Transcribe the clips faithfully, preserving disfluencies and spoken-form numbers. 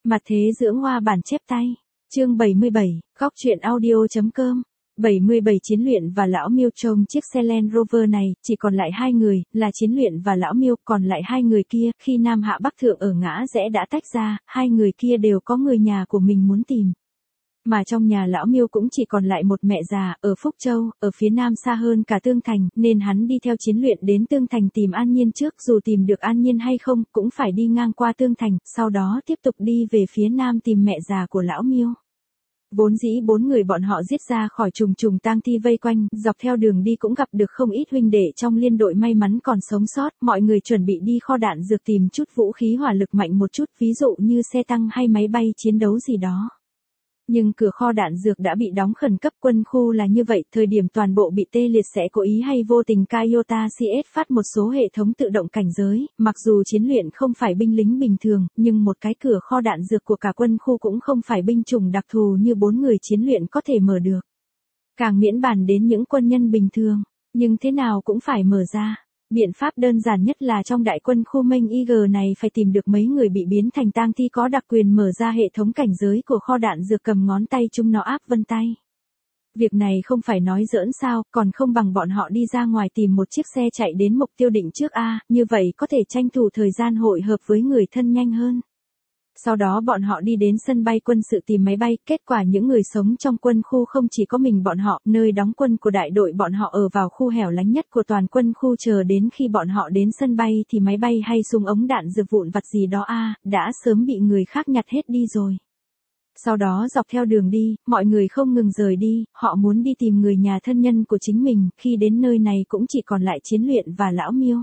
Mặt thế dưỡng hoa bản chép tay. Chương bảy mươi bảy, góc truyện audio.com. bảy mươi bảy Chiến Luyện và Lão Miêu trông chiếc xe Land Rover này, chỉ còn lại hai người, là Chiến Luyện và Lão Miêu, còn lại hai người kia, khi Nam Hạ Bắc Thượng ở ngã rẽ đã tách ra, hai người kia đều có người nhà của mình muốn tìm. Mà trong nhà Lão Miêu cũng chỉ còn lại một mẹ già, ở Phúc Châu, ở phía nam xa hơn cả Tương Thành, nên hắn đi theo Chiến Luyện đến Tương Thành tìm An Nhiên trước, dù tìm được An Nhiên hay không, cũng phải đi ngang qua Tương Thành, sau đó tiếp tục đi về phía nam tìm mẹ già của Lão Miêu. Vốn dĩ bốn người bọn họ giết ra khỏi trùng trùng tang thi vây quanh, dọc theo đường đi cũng gặp được không ít huynh đệ trong liên đội may mắn còn sống sót, mọi người chuẩn bị đi kho đạn dược tìm chút vũ khí hỏa lực mạnh một chút, ví dụ như xe tăng hay máy bay chiến đấu gì đó. Nhưng cửa kho đạn dược đã bị đóng khẩn cấp, quân khu là như vậy, thời điểm toàn bộ bị tê liệt sẽ cố ý hay vô tình Toyota xê ét phát một số hệ thống tự động cảnh giới, mặc dù Chiến Luyện không phải binh lính bình thường, nhưng một cái cửa kho đạn dược của cả quân khu cũng không phải binh chủng đặc thù như bốn người Chiến Luyện có thể mở được. Càng miễn bàn đến những quân nhân bình thường, nhưng thế nào cũng phải mở ra. Biện pháp đơn giản nhất là trong đại quân khu Meng i giê này phải tìm được mấy người bị biến thành tang thi có đặc quyền mở ra hệ thống cảnh giới của kho đạn dược, cầm ngón tay chúng nó áp vân tay. Việc này không phải nói giỡn sao, còn không bằng bọn họ đi ra ngoài tìm một chiếc xe chạy đến mục tiêu định trước a, như vậy có thể tranh thủ thời gian hội hợp với người thân nhanh hơn. Sau đó bọn họ đi đến sân bay quân sự tìm máy bay, kết quả những người sống trong quân khu không chỉ có mình bọn họ, nơi đóng quân của đại đội bọn họ ở vào khu hẻo lánh nhất của toàn quân khu, chờ đến khi bọn họ đến sân bay thì máy bay hay súng ống đạn dược vụn vặt gì đó a, đã sớm bị người khác nhặt hết đi rồi. Sau đó dọc theo đường đi, mọi người không ngừng rời đi, họ muốn đi tìm người nhà thân nhân của chính mình, khi đến nơi này cũng chỉ còn lại Chiến Luyện và Lão Miêu.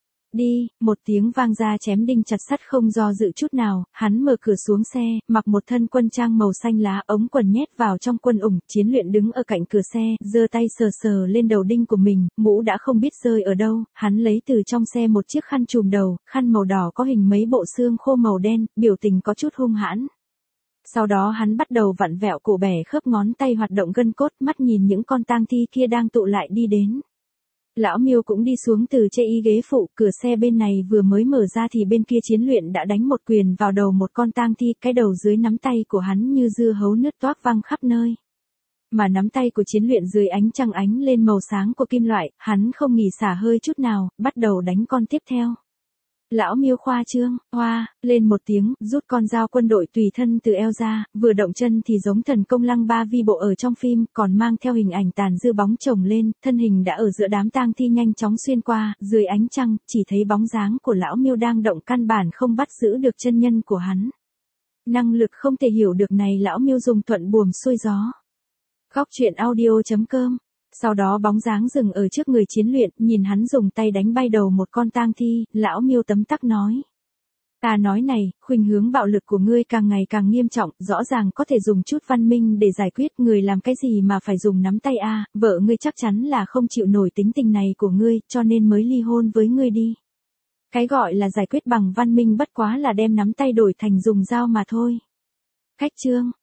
Đi, một tiếng vang ra chém đinh chặt sắt, không do dự chút nào, hắn mở cửa xuống xe, mặc một thân quân trang màu xanh lá, ống quần nhét vào trong quân ủng, Chiến Luyện đứng ở cạnh cửa xe, giơ tay sờ sờ lên đầu đinh của mình, mũ đã không biết rơi ở đâu, hắn lấy từ trong xe một chiếc khăn trùm đầu, khăn màu đỏ có hình mấy bộ xương khô màu đen, biểu tình có chút hung hãn. Sau đó hắn bắt đầu vặn vẹo cổ bẻ khớp ngón tay, hoạt động gân cốt, mắt nhìn những con tang thi kia đang tụ lại đi đến. Lão Miêu cũng đi xuống từ chê y ghế phụ, cửa xe bên này vừa mới mở ra thì bên kia Chiến Luyện đã đánh một quyền vào đầu một con tang thi, cái đầu dưới nắm tay của hắn như dưa hấu nứt toác văng khắp nơi. Mà nắm tay của Chiến Luyện dưới ánh trăng ánh lên màu sáng của kim loại, hắn không nghỉ xả hơi chút nào, bắt đầu đánh con tiếp theo. Lão Miêu khoa trương, hoa, lên một tiếng, rút con dao quân đội tùy thân từ eo ra, vừa động chân thì giống thần công lăng ba vi bộ ở trong phim, còn mang theo hình ảnh tàn dư bóng chồng lên, thân hình đã ở giữa đám tang thi nhanh chóng xuyên qua, dưới ánh trăng, chỉ thấy bóng dáng của Lão Miêu đang động, căn bản không bắt giữ được chân nhân của hắn. Năng lực không thể hiểu được này Lão Miêu dùng thuận buồm xuôi gió. Góc truyện audio.com. Sau đó bóng dáng dừng ở trước người Chiến Luyện, nhìn hắn dùng tay đánh bay đầu một con tang thi, Lão Miêu tấm tắc nói. Ta nói này, khuynh hướng bạo lực của ngươi càng ngày càng nghiêm trọng, rõ ràng có thể dùng chút văn minh để giải quyết, người làm cái gì mà phải dùng nắm tay a, vợ ngươi chắc chắn là không chịu nổi tính tình này của ngươi, cho nên mới ly hôn với ngươi đi. Cái gọi là giải quyết bằng văn minh bất quá là đem nắm tay đổi thành dùng dao mà thôi. Cách chương,